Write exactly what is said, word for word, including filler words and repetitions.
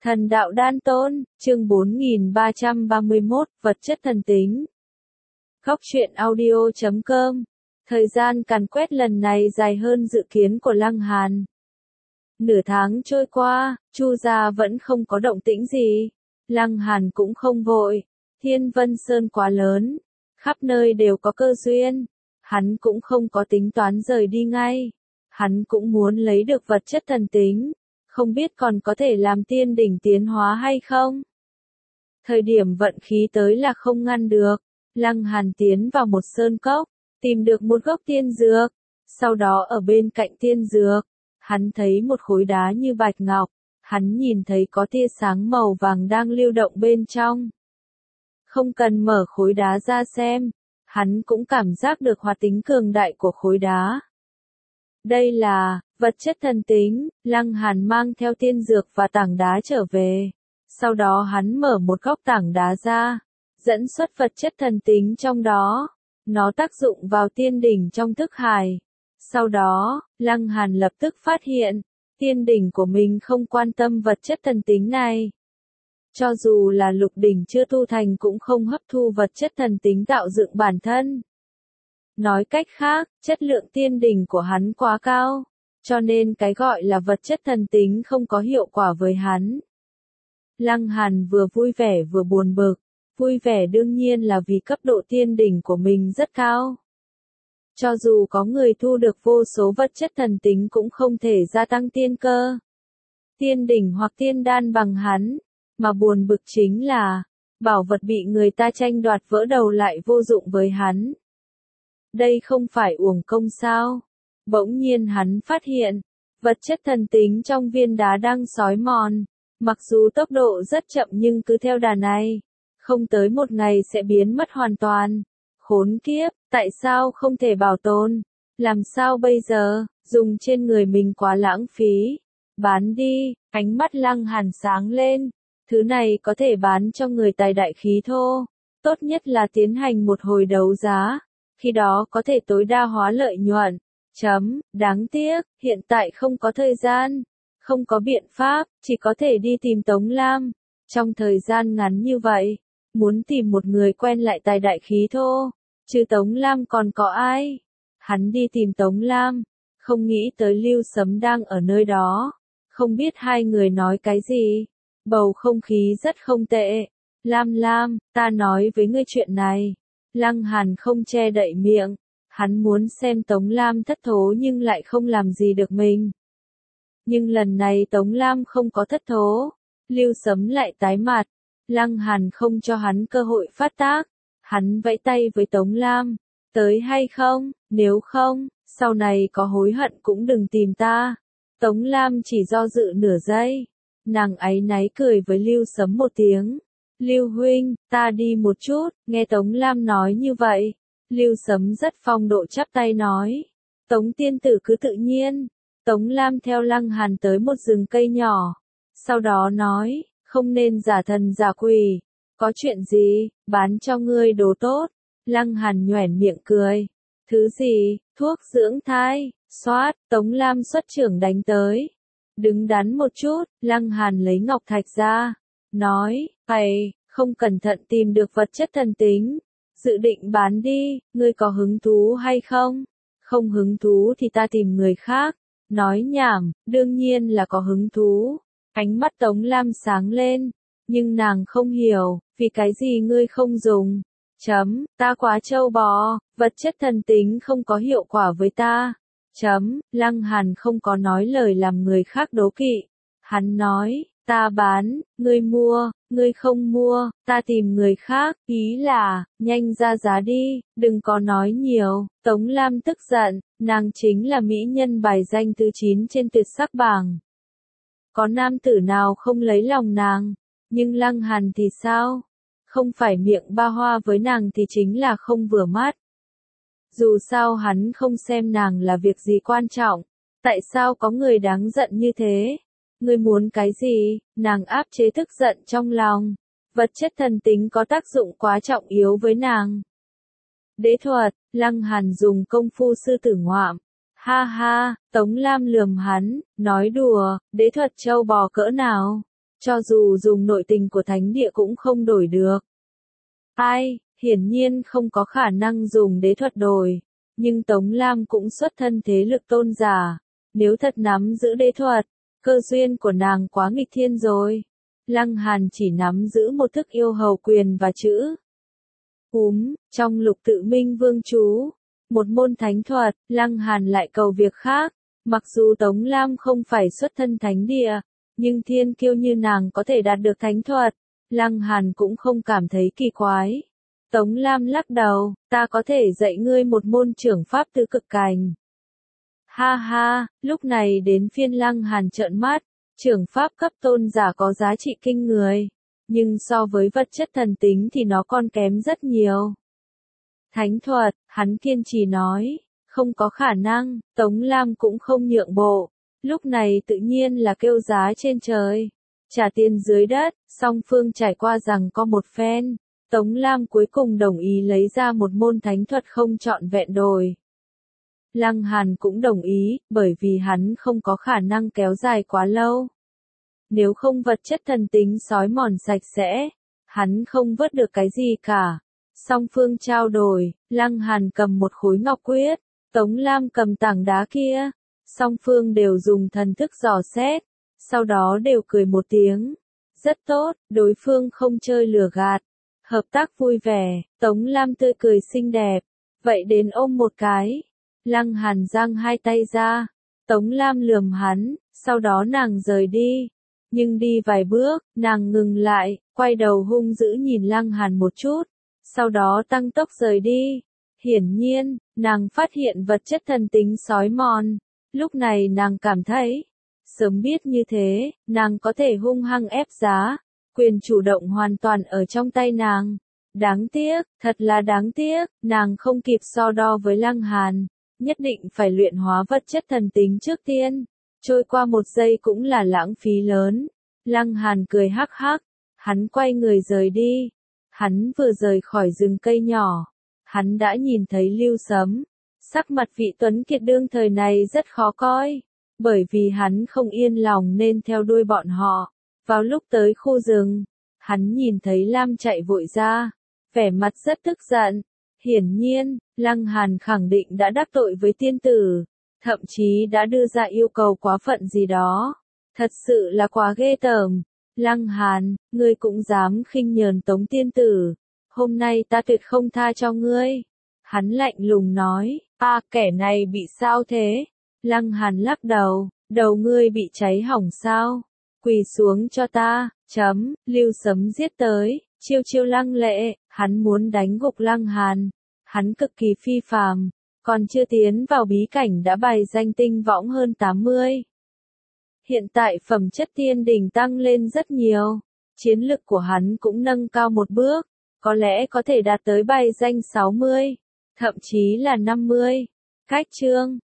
Thần đạo đan tôn, chương bốn nghìn ba trăm ba mươi mốt, vật chất thần tính. Góc truyện audio chấm com. Thời gian càn quét lần này dài hơn dự kiến của Lăng Hàn. Nửa tháng trôi qua, Chu gia vẫn không có động tĩnh gì. Lăng Hàn cũng không vội. Thiên Vân Sơn quá lớn, khắp nơi đều có cơ duyên. Hắn cũng không có tính toán rời đi ngay. Hắn cũng muốn lấy được vật chất thần tính. Không biết còn có thể làm tiên đỉnh tiến hóa hay không? Thời điểm vận khí tới là không ngăn được. Lăng Hàn tiến vào một sơn cốc, tìm được một gốc tiên dược. Sau đó ở bên cạnh tiên dược, hắn thấy một khối đá như bạch ngọc. Hắn nhìn thấy có tia sáng màu vàng đang lưu động bên trong. Không cần mở khối đá ra xem, hắn cũng cảm giác được hoạt tính cường đại của khối đá. Đây là vật chất thần tính. Lăng Hàn mang theo tiên dược và tảng đá trở về. Sau đó hắn mở một góc tảng đá ra, dẫn xuất vật chất thần tính trong đó. Nó tác dụng vào tiên đỉnh trong thức hải. Sau đó, Lăng Hàn lập tức phát hiện, tiên đỉnh của mình không quan tâm vật chất thần tính này. Cho dù là lục đỉnh chưa tu thành cũng không hấp thu vật chất thần tính tạo dựng bản thân. Nói cách khác, chất lượng tiên đỉnh của hắn quá cao, cho nên cái gọi là vật chất thần tính không có hiệu quả với hắn. Lăng Hàn vừa vui vẻ vừa buồn bực, vui vẻ đương nhiên là vì cấp độ tiên đỉnh của mình rất cao. Cho dù có người thu được vô số vật chất thần tính cũng không thể gia tăng tiên cơ, tiên đỉnh hoặc tiên đan bằng hắn, mà buồn bực chính là, bảo vật bị người ta tranh đoạt vỡ đầu lại vô dụng với hắn. Đây không phải uổng công sao? Bỗng nhiên hắn phát hiện, vật chất thần tính trong viên đá đang xói mòn. Mặc dù tốc độ rất chậm nhưng cứ theo đà này, không tới một ngày sẽ biến mất hoàn toàn. Khốn kiếp, tại sao không thể bảo tồn? Làm sao bây giờ? Dùng trên người mình quá lãng phí. Bán đi, ánh mắt Lăng Hàn sáng lên. Thứ này có thể bán cho người tài đại khí thô. Tốt nhất là tiến hành một hồi đấu giá. Khi đó có thể tối đa hóa lợi nhuận. Chấm, đáng tiếc, hiện tại không có thời gian, không có biện pháp, chỉ có thể đi tìm Tống Lam. Trong thời gian ngắn như vậy, muốn tìm một người quen lại tài đại khí thô, chứ Tống Lam còn có ai? Hắn đi tìm Tống Lam, không nghĩ tới Lưu Sấm đang ở nơi đó, không biết hai người nói cái gì, bầu không khí rất không tệ. Lam Lam, ta nói với ngươi chuyện này. Lăng Hàn không che đậy miệng, hắn muốn xem Tống Lam thất thố nhưng lại không làm gì được mình. Nhưng lần này Tống Lam không có thất thố, Lưu Sấm lại tái mặt, Lăng Hàn không cho hắn cơ hội phát tác, hắn vẫy tay với Tống Lam, tới hay không, nếu không, sau này có hối hận cũng đừng tìm ta. Tống Lam chỉ do dự nửa giây, nàng áy náy cười với Lưu Sấm một tiếng. Lưu huynh, ta đi một chút. Nghe Tống Lam nói như vậy, Lưu Sấm rất phong độ chắp tay nói. Tống tiên tử cứ tự nhiên. Tống Lam theo Lăng Hàn tới một rừng cây nhỏ. Sau đó nói, không nên giả thần giả quỷ. Có chuyện gì, bán cho ngươi đồ tốt. Lăng Hàn nhoẻn miệng cười. Thứ gì, thuốc dưỡng thai, xoát, Tống Lam xuất trưởng đánh tới. Đứng đắn một chút, Lăng Hàn lấy ngọc thạch ra. Nói, hay, không cẩn thận tìm được vật chất thần tính. Dự định bán đi, ngươi có hứng thú hay không? Không hứng thú thì ta tìm người khác. Nói nhảm, đương nhiên là có hứng thú. Ánh mắt Tống Lam sáng lên, nhưng nàng không hiểu, vì cái gì ngươi không dùng. Chấm, ta quá trâu bò, vật chất thần tính không có hiệu quả với ta. Chấm, Lăng Hàn không có nói lời làm người khác đố kỵ. Hắn nói, ta bán, ngươi mua, ngươi không mua, ta tìm người khác, ý là, nhanh ra giá đi, đừng có nói nhiều. Tống Lam tức giận, nàng chính là mỹ nhân bài danh thứ chín trên tuyệt sắc bảng. Có nam tử nào không lấy lòng nàng, nhưng Lăng Hàn thì sao? Không phải miệng ba hoa với nàng thì chính là không vừa mắt. Dù sao hắn không xem nàng là việc gì quan trọng, tại sao có người đáng giận như thế? Ngươi muốn cái gì? Nàng áp chế tức giận trong lòng. Vật chất thần tính có tác dụng quá trọng yếu với nàng. Đế thuật, Lăng Hàn dùng công phu sư tử ngoạm. Ha ha, Tống Lam lườm hắn, nói đùa, đế thuật trâu bò cỡ nào? cho dù dùng nội tình của thánh địa cũng không đổi được. Ai, hiển nhiên không có khả năng dùng đế thuật đổi, nhưng Tống Lam cũng xuất thân thế lực tôn giả, nếu thật nắm giữ đế thuật, cơ duyên của nàng quá nghịch thiên rồi. Lăng Hàn chỉ nắm giữ một thức yêu hầu quyền và chữ úm, trong lục tự minh vương chú, một môn thánh thuật, Lăng Hàn lại cầu việc khác, mặc dù Tống Lam không phải xuất thân thánh địa, nhưng thiên kiêu như nàng có thể đạt được thánh thuật, Lăng Hàn cũng không cảm thấy kỳ quái. Tống Lam lắc đầu, ta có thể dạy ngươi một môn trưởng pháp tứ cực cảnh. Ha ha, lúc này đến phiên Lăng Hàn trợn mắt, trưởng pháp cấp tôn giả có giá trị kinh người, nhưng so với vật chất thần tính thì nó còn kém rất nhiều. Thánh thuật, hắn kiên trì nói, không có khả năng, Tống Lam cũng không nhượng bộ, lúc này tự nhiên là kêu giá trên trời, trả tiền dưới đất, song phương trải qua rằng có một phen, Tống Lam cuối cùng đồng ý lấy ra một môn thánh thuật không trọn vẹn đổi. Lăng Hàn cũng đồng ý, bởi vì hắn không có khả năng kéo dài quá lâu. Nếu không vật chất thần tính sói mòn sạch sẽ, hắn không vớt được cái gì cả. Song phương trao đổi, Lăng Hàn cầm một khối ngọc quyết, Tống Lam cầm tảng đá kia. Song phương đều dùng thần thức dò xét, sau đó đều cười một tiếng. Rất tốt, đối phương không chơi lừa gạt. Hợp tác vui vẻ, Tống Lam tươi cười xinh đẹp. Vậy đến ôm một cái. Lăng Hàn giang hai tay ra. Tống Lam lườm hắn, sau đó nàng rời đi. Nhưng đi vài bước, nàng ngừng lại, quay đầu hung dữ nhìn Lăng Hàn một chút. Sau đó tăng tốc rời đi. Hiển nhiên, nàng phát hiện vật chất thần tính sói mòn. Lúc này nàng cảm thấy, sớm biết như thế, nàng có thể hung hăng ép giá. Quyền chủ động hoàn toàn ở trong tay nàng. Đáng tiếc, thật là đáng tiếc, nàng không kịp so đo với Lăng Hàn. Nhất định phải luyện hóa vật chất thần tính trước tiên. Trôi qua một giây cũng là lãng phí lớn. Lăng Hàn cười hắc hắc. Hắn quay người rời đi. Hắn vừa rời khỏi rừng cây nhỏ. Hắn đã nhìn thấy Lưu Sấm. Sắc mặt vị tuấn kiệt đương thời này rất khó coi. Bởi vì hắn không yên lòng nên theo đuôi bọn họ. Vào lúc tới khu rừng, hắn nhìn thấy Lam chạy vội ra. Vẻ mặt rất tức giận. Hiển nhiên, Lăng Hàn khẳng định đã đắc tội với tiên tử. Thậm chí đã đưa ra yêu cầu quá phận gì đó. Thật sự là quá ghê tởm. Lăng Hàn, ngươi cũng dám khinh nhờn Tống tiên tử. Hôm nay ta tuyệt không tha cho ngươi. Hắn lạnh lùng nói, a kẻ này bị sao thế? Lăng Hàn lắc đầu, đầu ngươi bị cháy hỏng sao? Quỳ xuống cho ta, chấm, Lưu Sấm giết tới, chiêu chiêu lăng lệ, hắn muốn đánh gục Lăng Hàn. Hắn cực kỳ phi phàm, còn chưa tiến vào bí cảnh đã bày danh tinh võng hơn tám mươi. Hiện tại phẩm chất tiên đỉnh tăng lên rất nhiều, chiến lực của hắn cũng nâng cao một bước, có lẽ có thể đạt tới bày danh sáu mươi, thậm chí là năm mươi. Cách chương